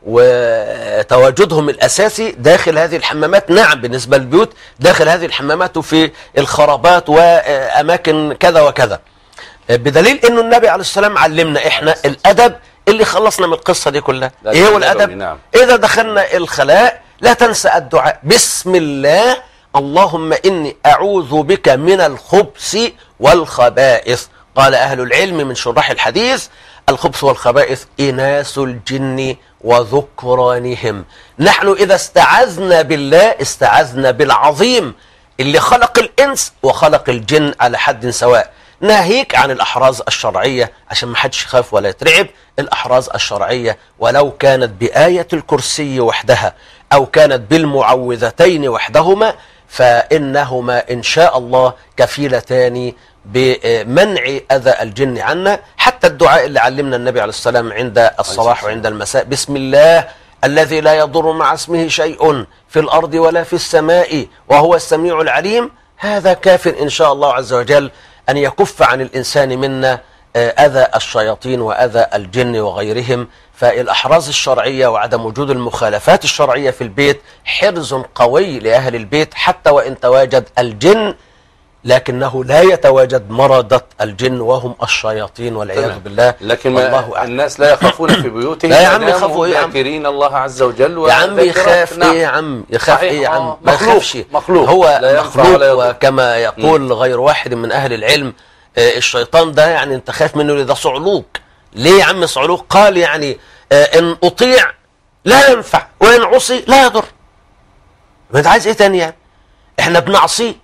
وتواجدهم الأساسي داخل هذه الحمامات. نعم، بالنسبة للبيوت داخل هذه الحمامات وفي الخرابات وأماكن كذا وكذا، بدليل أنه النبي عليه السلام علمنا إحنا الأدب اللي خلصنا من القصة دي كلها. إيه هو الأدب؟ نعم. إذا دخلنا الخلاء لا تنسى الدعاء بسم الله، اللهم إني أعوذ بك من الخبث والخبائث. قال أهل العلم من شراح الحديث: الخبث والخبائث إناس الجن وذكرانهم. نحن إذا استعذنا بالله استعذنا بالعظيم اللي خلق الإنس وخلق الجن على حد سواء. ناهيك عن الأحراز الشرعية عشان ما حدش يخاف ولا يترعب. الأحراز الشرعية ولو كانت بآية الكرسي وحدها أو كانت بالمعوذتين وحدهما فإنهما إن شاء الله كفيلتان بمنع أذى الجن عنا. حتى الدعاء اللي علمنا النبي عليه السلام عند الصباح وعند المساء: بسم الله الذي لا يضر مع اسمه شيء في الأرض ولا في السماء وهو السميع العليم. هذا كاف إن شاء الله عز وجل أن يكف عن الإنسان منا أذى الشياطين وأذى الجن وغيرهم. فالأحراز الشرعية وعدم وجود المخالفات الشرعية في البيت حرز قوي لأهل البيت، حتى وإن تواجد الجن لكنه لا يتواجد مرضة الجن وهم الشياطين والعياذ بالله. لكن الناس لا يخافون في بيوتهم. لا يا عم يخافوا ايه يا عم؟ ذاكرين الله عز وجل. يا عم يخاف ايه يا عم؟ يخاف ايه يا عم؟ ما يخافش، مخلوق. هو مخلوق. وكما يقول غير واحد من أهل العلم الشيطان ده يعني انت خايف منه، ده صعلوك. ليه يا عم صعلوك؟ قال يعني ان اطيع لا ينفع وان عصي لا يضر. ما انت عايز ايه تاني يعني؟ احنا بنعصيه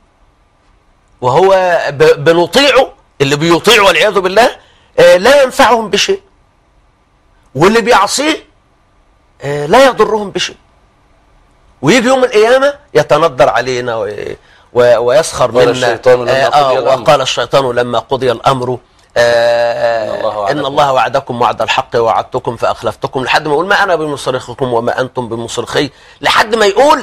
وهو بنطيعه. اللي بيطيعه والعياذ بالله لا ينفعهم بشيء، واللي بيعصيه لا يضرهم بشيء. ويجي يوم القيامة يتندر علينا ويسخر منا. وقال الشيطان لما قضي الأمر إن الله وعدكم وعد الحق ووعدتكم فأخلفتكم، لحد ما يقول ما أنا بمصرخكم وما أنتم بمصرخي، لحد ما يقول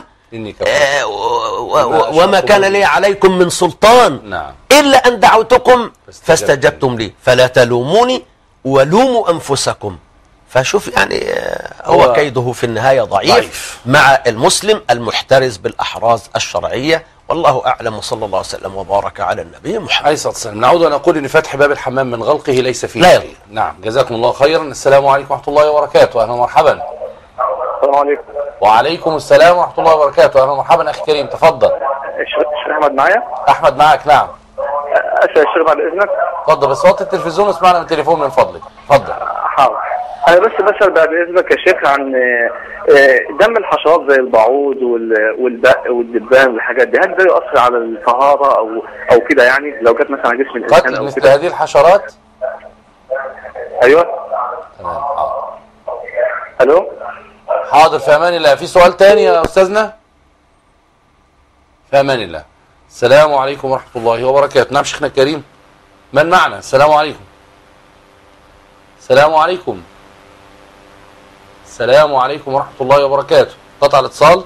وما كان لي عليكم من سلطان. نعم. إلا أن دعوتكم فاستجبتم لي فلا تلوموني ولوموا أنفسكم. فشوف يعني هو كيده في النهاية ضعيف مع المسلم المحترز بالأحراز الشرعية. والله أعلم، وصلى الله وسلم وبارك على النبي محمد. عليه الصلاة والسلام. نعود ونقول إن فتح باب الحمام من غلقه ليس فيه شيء. نعم، جزاكم الله خيرا. السلام عليكم ورحمة الله وبركاته. أهلا ومرحبا. السلام عليكم. وعليكم السلام ورحمة الله وبركاته. أهلا ومرحبا أخي كريم، تفضل. الشيخ أحمد معايا؟ أحمد معك. نعم. أسأل الشيخ بعد إذنك. تفضل، بس وطي التلفزيون واسمعنا من التليفون من فضلك. تفضل. حاضر. أنا بس بسأل بعد إذنك يا شيخ عن دم الحشرات زي البعوض والبق والدبان والحاجات دي، هل ده يؤثر على الطهارة أو كده يعني لو جت مثلا على جسم الإنسان أو مثل كده؟ هذه الحشرات؟ أيوه. تمام. حاضر. ألو. حاضر، في أمان الله. في سؤال تاني يا أستاذنا؟ في أمان الله. السلام عليكم ورحمة الله وبركاته. نعم شيخنا الكريم، من معنا؟ السلام عليكم. السلام عليكم. السلام عليكم ورحمة الله وبركاته. قطع الاتصال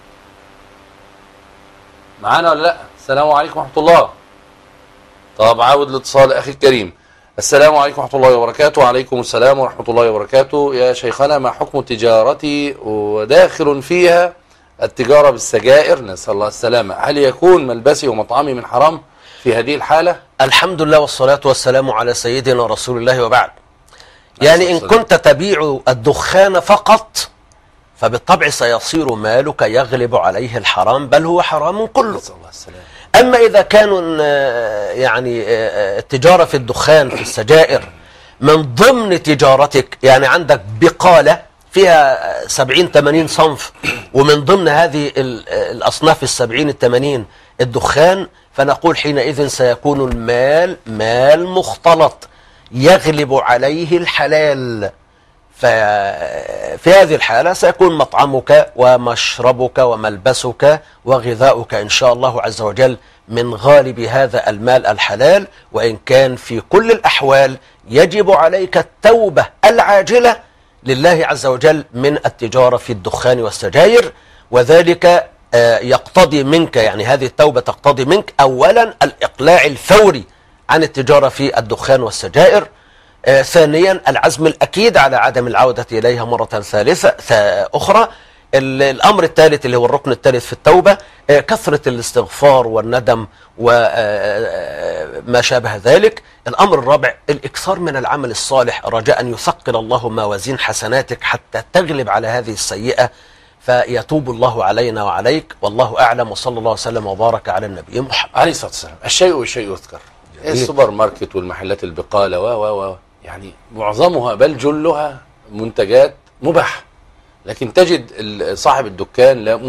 معانا ولا لا؟ السلام عليكم ورحمة الله. طب عاود الاتصال أخي الكريم. السلام عليكم ورحمة الله وبركاته. وعليكم السلام ورحمة الله وبركاته. يا شيخنا، ما حكم تجارتي وداخل فيها التجارة بالسجائر؟ نسأل الله السلامة. هل يكون ملبسي ومطعمي من حرام في هذه الحالة؟ الحمد لله والصلاة والسلام على سيدنا رسول الله وبعد. يعني إن كنت تبيع الدخان فقط فبالطبع سيصير مالك يغلب عليه الحرام، بل هو حرام كله. نسأل الله السلام. أما إذا كانوا يعني التجارة في الدخان في السجائر من ضمن تجارتك، يعني عندك بقالة فيها 70-80 صنف، ومن ضمن هذه الأصناف 70-80 الدخان، فنقول حينئذ سيكون المال مال مختلط يغلب عليه الحلال. ففي هذه الحالة سيكون مطعمك ومشربك وملبسك وغذاؤك إن شاء الله عز وجل من غالب هذا المال الحلال. وإن كان في كل الأحوال يجب عليك التوبة العاجلة لله عز وجل من التجارة في الدخان والسجاير، وذلك يقتضي منك، يعني هذه التوبة تقتضي منك أولا الإقلاع الفوري عن التجارة في الدخان والسجائر، ثانيا العزم الأكيد على عدم العودة إليها مرة أخرى. الأمر الثالث اللي هو الركن الثالث في التوبة كثرة الاستغفار والندم وما شابه ذلك. الأمر الرابع الإكثار من العمل الصالح رجاء أن يثقل الله موازين حسناتك حتى تغلب على هذه السيئة، فيتوب الله علينا وعليك، والله أعلم، وصلى الله وسلم وبارك على النبي محمد عليه الصلاة والسلام. الشيء والشيء يذكر. السوبر ماركت والمحلات البقالة و يعني معظمها بل جلها منتجات مباحة، لكن تجد صاحب الدكان لا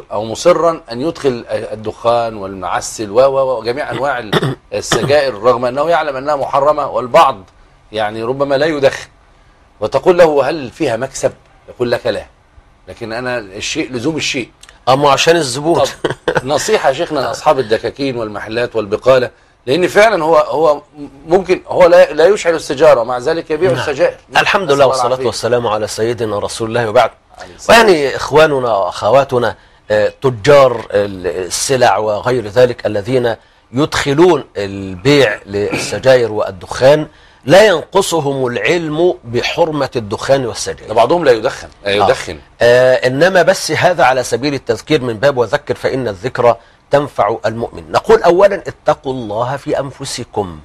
مصرا أن يدخل الدخان والمعسل وجميع أنواع السجائر رغم أنه يعلم أنها محرمة، والبعض يعني ربما لا يدخن، وتقول له هل فيها مكسب؟ يقول لك لا، لكن أنا الشيء لزوم الشيء. أما عشان الزبون. طب نصيحة شيخنا لأصحاب الدكاكين والمحلات والبقالة، لأن فعلا هو ممكن هو لا يشعل السجارة ومع ذلك يبيع السجائر. الحمد لله والصلاة والسلام على سيدنا رسول الله وبعد. ويعني إخواننا وأخواتنا تجار السلع وغير ذلك الذين يدخلون البيع للسجائر والدخان لا ينقصهم العلم بحرمة الدخان والسجائر. بعضهم لا يدخن إنما بس هذا على سبيل التذكير من باب وذكر فإن الذكرى تنفع المؤمن. نقول أولا اتقوا الله في أنفسكم،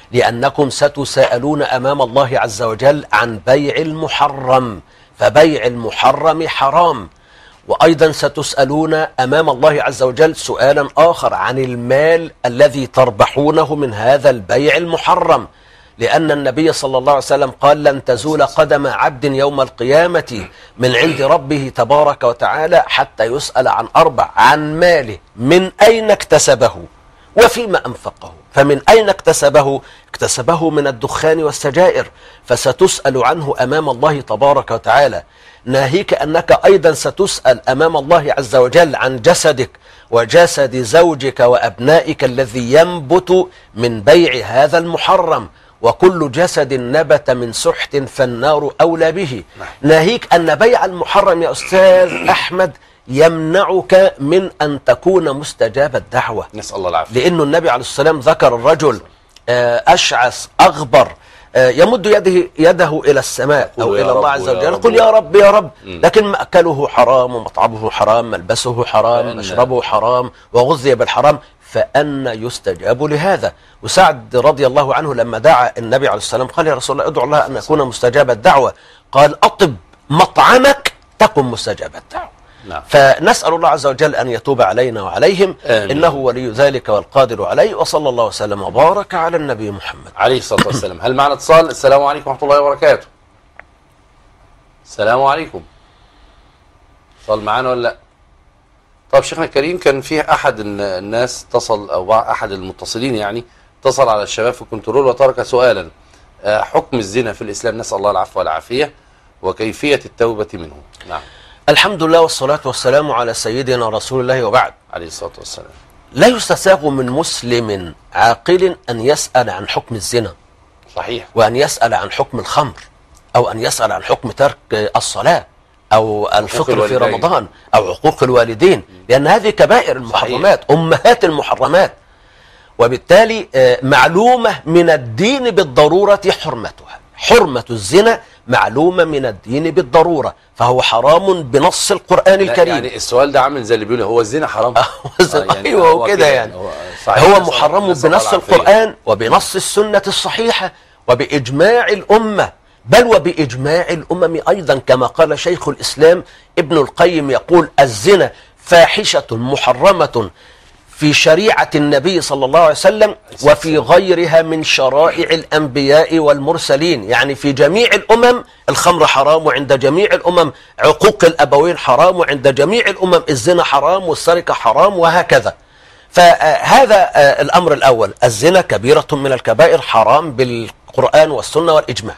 لأنكم ستساءلون أمام الله عز وجل عن بيع المحرم، فبيع المحرم حرام. وأيضا ستسألون أمام الله عز وجل سؤالا آخر عن المال الذي تربحونه من هذا البيع المحرم، لأن النبي صلى الله عليه وسلم قال لن تزول قدم عبد يوم القيامة من عند ربه تبارك وتعالى حتى يسأل عن 4: عن ماله، من أين اكتسبه وفيما أنفقه. فمن أين اكتسبه؟ اكتسبه من الدخان والسجائر، فستسأل عنه أمام الله تبارك وتعالى. ناهيك أنك أيضا ستسأل أمام الله عز وجل عن جسدك وجسد زوجك وأبنائك الذي ينبت من بيع هذا المحرم، وكل جسد نبت من سحت فالنار أولى به. ناهيك أن بيع المحرم يا أستاذ أحمد يمنعك من أن تكون مستجاب الدعوة. نسأل الله العافية. لأنه النبي عليه الصلاة والسلام ذكر الرجل أشعث أغبر يمد يده إلى السماء أو إلى الله عز وجل يقول يا رب يا رب، لكن مأكله حرام ومطعمه حرام، ملبسه حرام، مشربه حرام، وغذي بالحرام، فأن يستجاب لهذا. وسعد رضي الله عنه لما دعا النبي عليه الصلاة والسلام قال يا رسول الله ادعو الله أن أكون مستجاب الدعوة، قال أطب مطعمك تكن مستجاب الدعوة. نعم. فنسأل الله عز وجل أن يتوب علينا وعليهم، إنه ولي ذلك والقادر عليه، وصلى الله وسلم وبارك على النبي محمد عليه الصلاة والسلام. هل معنا اتصال؟ السلام عليكم ورحمة الله وبركاته. السلام عليكم. اتصال معانا ولا لا؟ طب شيخنا الكريم، كان فيه أحد الناس اتصل أو أحد المتصلين يعني اتصل على الشباب في الكنترول وترك سؤالا: حكم الزنا في الإسلام، نسأل الله العفو والعافية، وكيفية التوبة منه. نعم. الحمد لله والصلاة والسلام على سيدنا رسول الله وبعد. عليه الصلاة والسلام. لا يستساغ من مسلم عاقل أن يسأل عن حكم الزنا، صحيح، وأن يسأل عن حكم الخمر، أو أن يسأل عن حكم ترك الصلاة، أو الفطر في رمضان، أو حقوق الوالدين، لأن هذه كبائر المحرمات، صحيح، أمهات المحرمات، وبالتالي معلومة من الدين بالضرورة حرمتها. حرمة الزنا معلومة من الدين بالضرورة، فهو حرام بنص القرآن الكريم. يعني السؤال ده عامل زي اللي بيقول هو الزنا حرام؟ يعني أيوه كده يعني. هو محرم بنص القرآن وبنص السنة الصحيحة وبإجماع الأمة بل وبإجماع الأمم أيضا، كما قال شيخ الإسلام ابن القيم يقول: الزنا فاحشة محرمة في شريعة النبي صلى الله عليه وسلم وفي غيرها من شرائع الأنبياء والمرسلين. يعني في جميع الأمم الخمر حرام، وعند جميع الأمم عقوق الأبوين حرام، وعند جميع الأمم الزنا حرام والسرقة حرام، وهكذا. فهذا الأمر الأول، الزنا كبيرة من الكبائر، حرام بالقرآن والسنة والإجماع.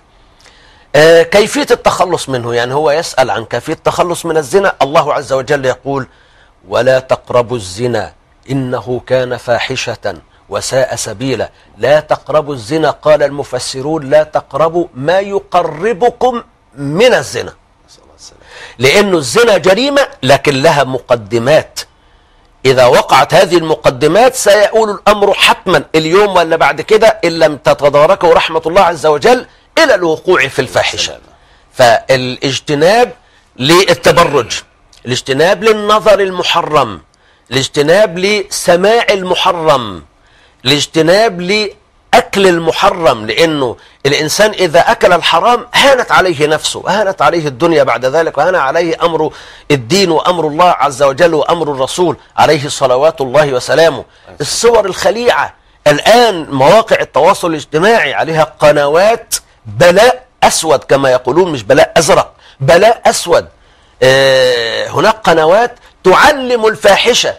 كيفية التخلص منه، يعني هو يسأل عن كيفية التخلص من الزنا. الله عز وجل يقول: ولا تقربوا الزنا إنه كان فاحشة وساء سبيلا. لا تقربوا الزنا، قال المفسرون: لا تقربوا ما يقربكم من الزنا، لأن الزنا جريمة لكن لها مقدمات. إذا وقعت هذه المقدمات سيؤول الأمر حتما اليوم ولا بعد كده، إن لم تتداركه رحمة الله عز وجل، إلى الوقوع في الفاحشة. فالاجتناب للتبرج، الاجتناب للنظر المحرم، الاجتناب لسماع المحرم، الاجتناب لأكل المحرم، لأنه الإنسان إذا أكل الحرام هانت عليه نفسه، هانت عليه الدنيا بعد ذلك، وهان عليه أمر الدين وأمر الله عز وجل وأمر الرسول عليه صلوات الله وسلامه. الصور الخليعة الآن مواقع التواصل الاجتماعي عليها قنوات بلاء أسود كما يقولون، مش بلاء أزرق، بلاء أسود. هناك قنوات تعلم الفاحشة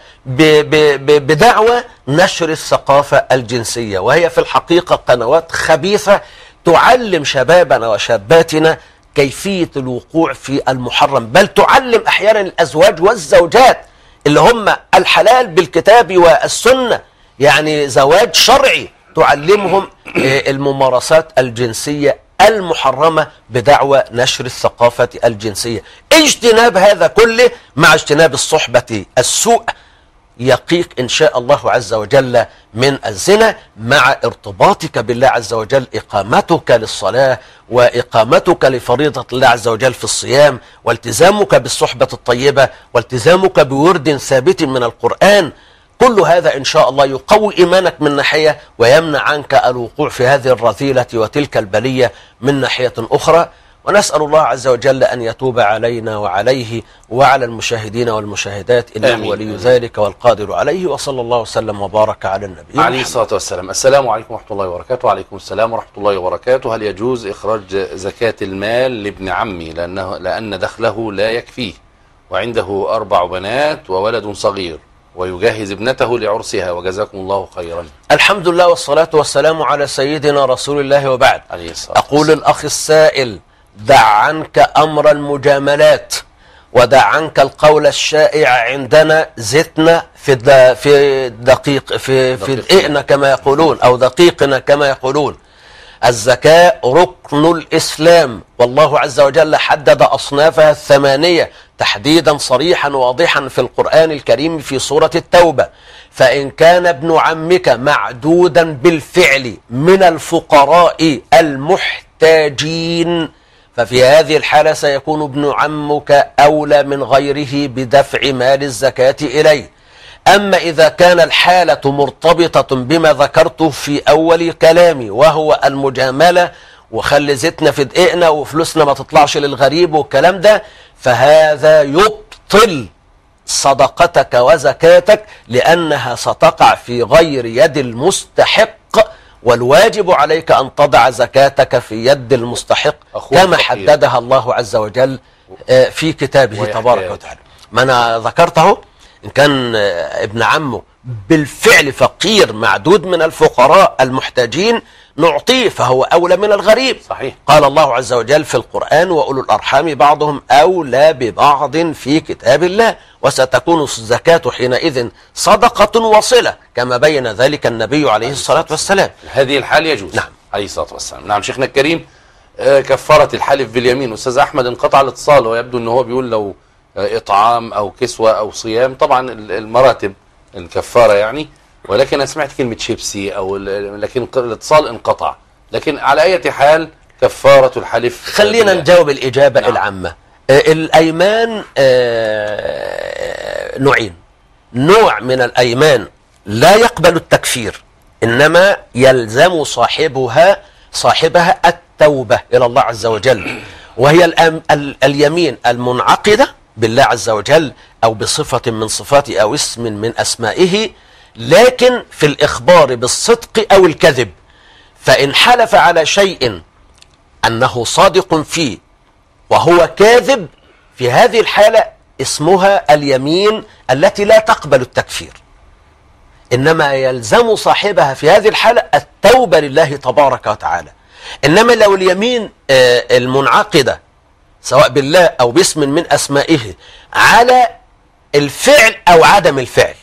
بدعوى نشر الثقافة الجنسية، وهي في الحقيقة قنوات خبيثة تعلم شبابنا وشاباتنا كيفية الوقوع في المحرم، بل تعلم أحيانا الأزواج والزوجات اللي هم الحلال بالكتاب والسنة، يعني زواج شرعي، تعلمهم الممارسات الجنسية المحرمة بدعوى نشر الثقافة الجنسية. اجتناب هذا كله مع اجتناب الصحبة السوء يقيك إن شاء الله عز وجل من الزنا، مع ارتباطك بالله عز وجل، إقامتك للصلاة وإقامتك لفريضة الله عز وجل في الصيام، والتزامك بالصحبة الطيبة، والتزامك بورد ثابت من القرآن. كل هذا إن شاء الله يقوي إيمانك من ناحية، ويمنع عنك الوقوع في هذه الرذيلة وتلك البلية من ناحية أخرى. ونسأل الله عز وجل أن يتوب علينا وعليه وعلى المشاهدين والمشاهدات، إنه ولي ذلك والقادر عليه. وصلى الله وسلم وبارك على النبي عليه الصلاة والسلام. السلام عليكم ورحمة الله وبركاته. وعليكم السلام ورحمة الله وبركاته. هل يجوز إخراج زكاة المال لابن عمي لأن دخله لا يكفيه، وعنده 4 بنات وولد صغير، ويجهز ابنته لعرسها، وجزاكم الله خيرا؟ الحمد لله والصلاة والسلام على سيدنا رسول الله، وبعد. أقول الأخ السائل: دع عنك أمر المجاملات، ودع عنك القول الشائع عندنا: زتنا في دقيق في دقيقنا كما يقولون، أو دقيقنا كما يقولون. الزكاة ركن الإسلام، والله عز وجل حدد أصنافها 8 تحديدا صريحا واضحا في القرآن الكريم في سورة التوبة. فإن كان ابن عمك معدودا بالفعل من الفقراء المحتاجين، ففي هذه الحالة سيكون ابن عمك أولى من غيره بدفع مال الزكاة إليه. أما إذا كان الحالة مرتبطة بما ذكرته في أول كلامي، وهو المجاملة، وخلي زيتنا في دقيقنا وفلوسنا ما تطلعش للغريب والكلام ده، فهذا يبطل صدقتك وزكاتك، لأنها ستقع في غير يد المستحق، والواجب عليك أن تضع زكاتك في يد المستحق كما حددها الله عز وجل في كتابه تبارك وتعالى. ما أنا ذكرته، إن كان ابن عمه بالفعل فقير معدود من الفقراء المحتاجين نعطيه، فهو أولى من الغريب. صحيح. قال الله عز وجل في القرآن: وأولو الأرحام بعضهم أولى ببعض في كتاب الله، وستكون الزكاة حينئذ صدقة وصلة، كما بين ذلك النبي عليه الصلاة والسلام. هذه الحال يجوز. نعم. عليه الصلاة والسلام. نعم. شيخنا الكريم، كفارة الحلف باليمين. أستاذ أحمد انقطع الاتصال، ويبدو أنه هو بيقول لو إطعام أو كسوة أو صيام، طبعا المراتب الكفارة يعني، ولكن أنا سمعت كلمة شيبسي لكن الاتصال انقطع. لكن على أي حال كفارة الحلف. خلينا نجاوب الإجابة العامة. الأيمان نوعين. نوع من الأيمان لا يقبل التكفير، إنما يلزم صاحبها التوبة إلى الله عز وجل، وهي اليمين المنعقدة بالله عز وجل أو بصفة من صفاته أو اسم من أسمائه، لكن في الإخبار بالصدق أو الكذب. فإن حلف على شيء أنه صادق فيه وهو كاذب، في هذه الحالة اسمها اليمين التي لا تقبل التكفير، إنما يلزم صاحبها في هذه الحالة التوبة لله تبارك وتعالى. إنما لو اليمين المنعقدة سواء بالله أو باسم من أسمائه على الفعل أو عدم الفعل،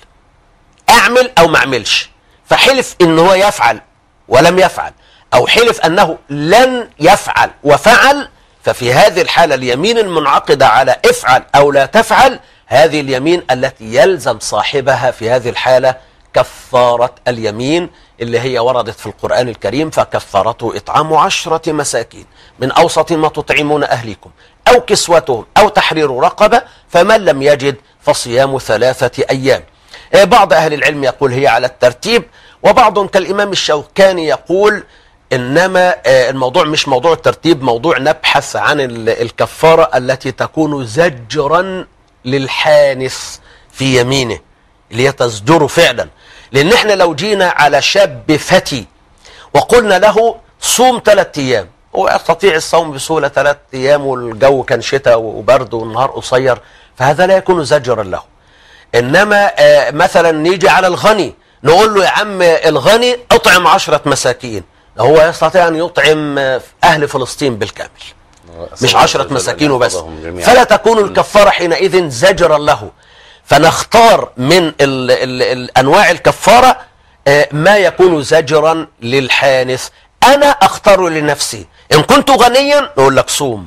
أعمل أو ما أعملش، فحلف إنه يفعل ولم يفعل، أو حلف أنه لن يفعل وفعل، ففي هذه الحالة اليمين المنعقدة على افعل أو لا تفعل، هذه اليمين التي يلزم صاحبها في هذه الحالة كفارة اليمين اللي هي وردت في القرآن الكريم: فكفارته إطعام 10 مساكين من أوسط ما تطعمون أهليكم أو كسوتهم أو تحرير رقبة، فمن لم يجد فصيام 3 أيام. بعض أهل العلم يقول هي على الترتيب، وبعضهم كالإمام الشوكاني يقول إنما الموضوع مش موضوع الترتيب، موضوع نبحث عن الكفارة التي تكون زجرا للحانث في يمينه اللي هي تزجره فعلا. لأن احنا لو جينا على شاب فتي وقلنا له صوم 3 أيام، هو يستطيع الصوم بسهولة 3 أيام والجو كان شتاء وبرد والنهار قصير، فهذا لا يكون زجرا له. إنما مثلا نيجي على الغني نقول له: يا عم الغني اطعم 10 مساكين، هو يستطيع أن يطعم أهل فلسطين بالكامل، مش 10 مساكين وبس، فلا تكون الكفارة حينئذ زجرا له. فنختار من أنواع الكفارة ما يكون زجرا للحانث. أنا أختار لنفسي، إن كنت غنيا نقول لك صوم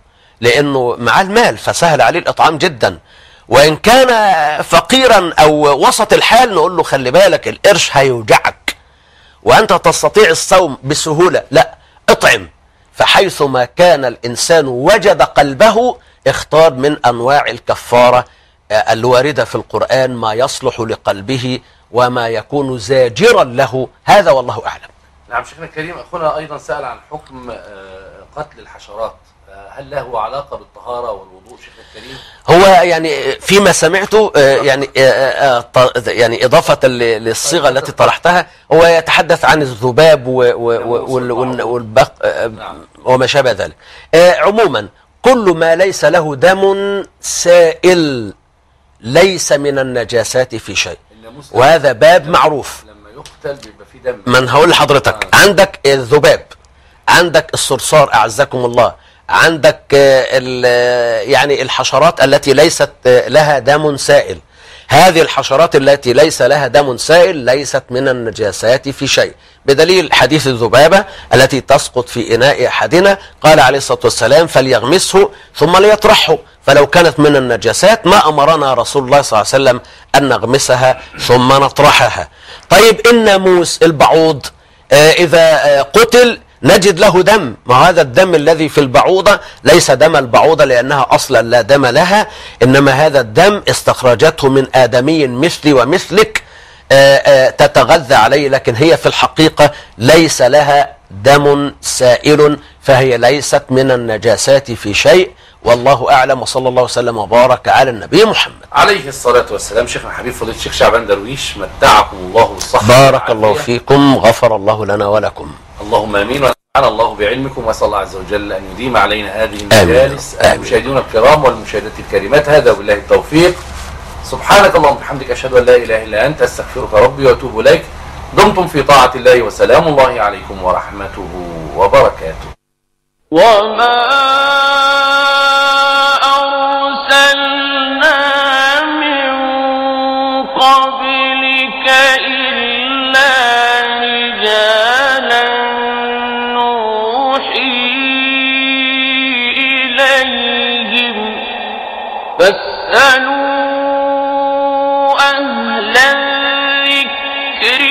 لأنه مع المال فسهل عليه الإطعام جدا، وإن كان فقيرا أو وسط الحال نقول له خلي بالك القرش هيوجعك وأنت تستطيع الصوم بسهولة، لا اطعم. فحيثما كان الإنسان وجد قلبه اختار من أنواع الكفارة الواردة في القرآن ما يصلح لقلبه وما يكون زاجرا له، هذا والله أعلم. نعم شيخنا الكريم، أخونا أيضا سأل عن حكم قتل الحشرات، هل له علاقة بالطهارة والوضوء شيخنا الكريم؟ هو يعني فيما سمعته يعني إضافة للصيغة التي طرحتها، هو يتحدث عن الذباب والبق وما شابه ذلك. عموما كل ما ليس له دم سائل ليس من النجاسات في شيء، وهذا باب معروف. لما يقتل بيبقى فيه دم. من هقول لحضرتك عندك الذباب، عندك الصرصار أعزكم الله، عندك يعني الحشرات التي ليست لها دم سائل. هذه الحشرات التي ليس لها دم سائل ليست من النجاسات في شيء، بدليل حديث الذبابة التي تسقط في إناء أحدنا، قال عليه الصلاة والسلام: فليغمسه ثم ليطرحه. فلو كانت من النجاسات ما أمرنا رسول الله صلى الله عليه وسلم أن نغمسها ثم نطرحها. طيب الناموس البعوض إذا قتل نجد له دم، ما هذا الدم الذي في البعوضة ليس دم البعوضة لأنها أصلا لا دم لها، إنما هذا الدم استخرجته من آدمي مثلي ومثلك تتغذى عليه، لكن هي في الحقيقة ليس لها دم سائل، فهي ليست من النجاسات في شيء، والله أعلم. وصلى الله وسلم وبارك على النبي محمد عليه الصلاة والسلام. شيخنا حبيب فضيلة الشيخ شعبان درويش، متعكم الله بالصحة بارك الله فيكم، غفر الله لنا ولكم. اللهم امين، ونفعنا الله بعلمكم، واسال الله عز وجل ان يديم علينا هذه المجالس. المشاهدين الكرام والمشاهدات الكريمات، هذا بالله التوفيق. سبحانك اللهم وبحمدك، اشهد ان لا اله الا انت، استغفرك ربي واتوب اليك. دمتم في طاعة الله، وسلام الله عليكم ورحمته وبركاته. وما أرسلنا من قبلك إلا رجالا نوحي إليهم فاسألوا أهل الذكر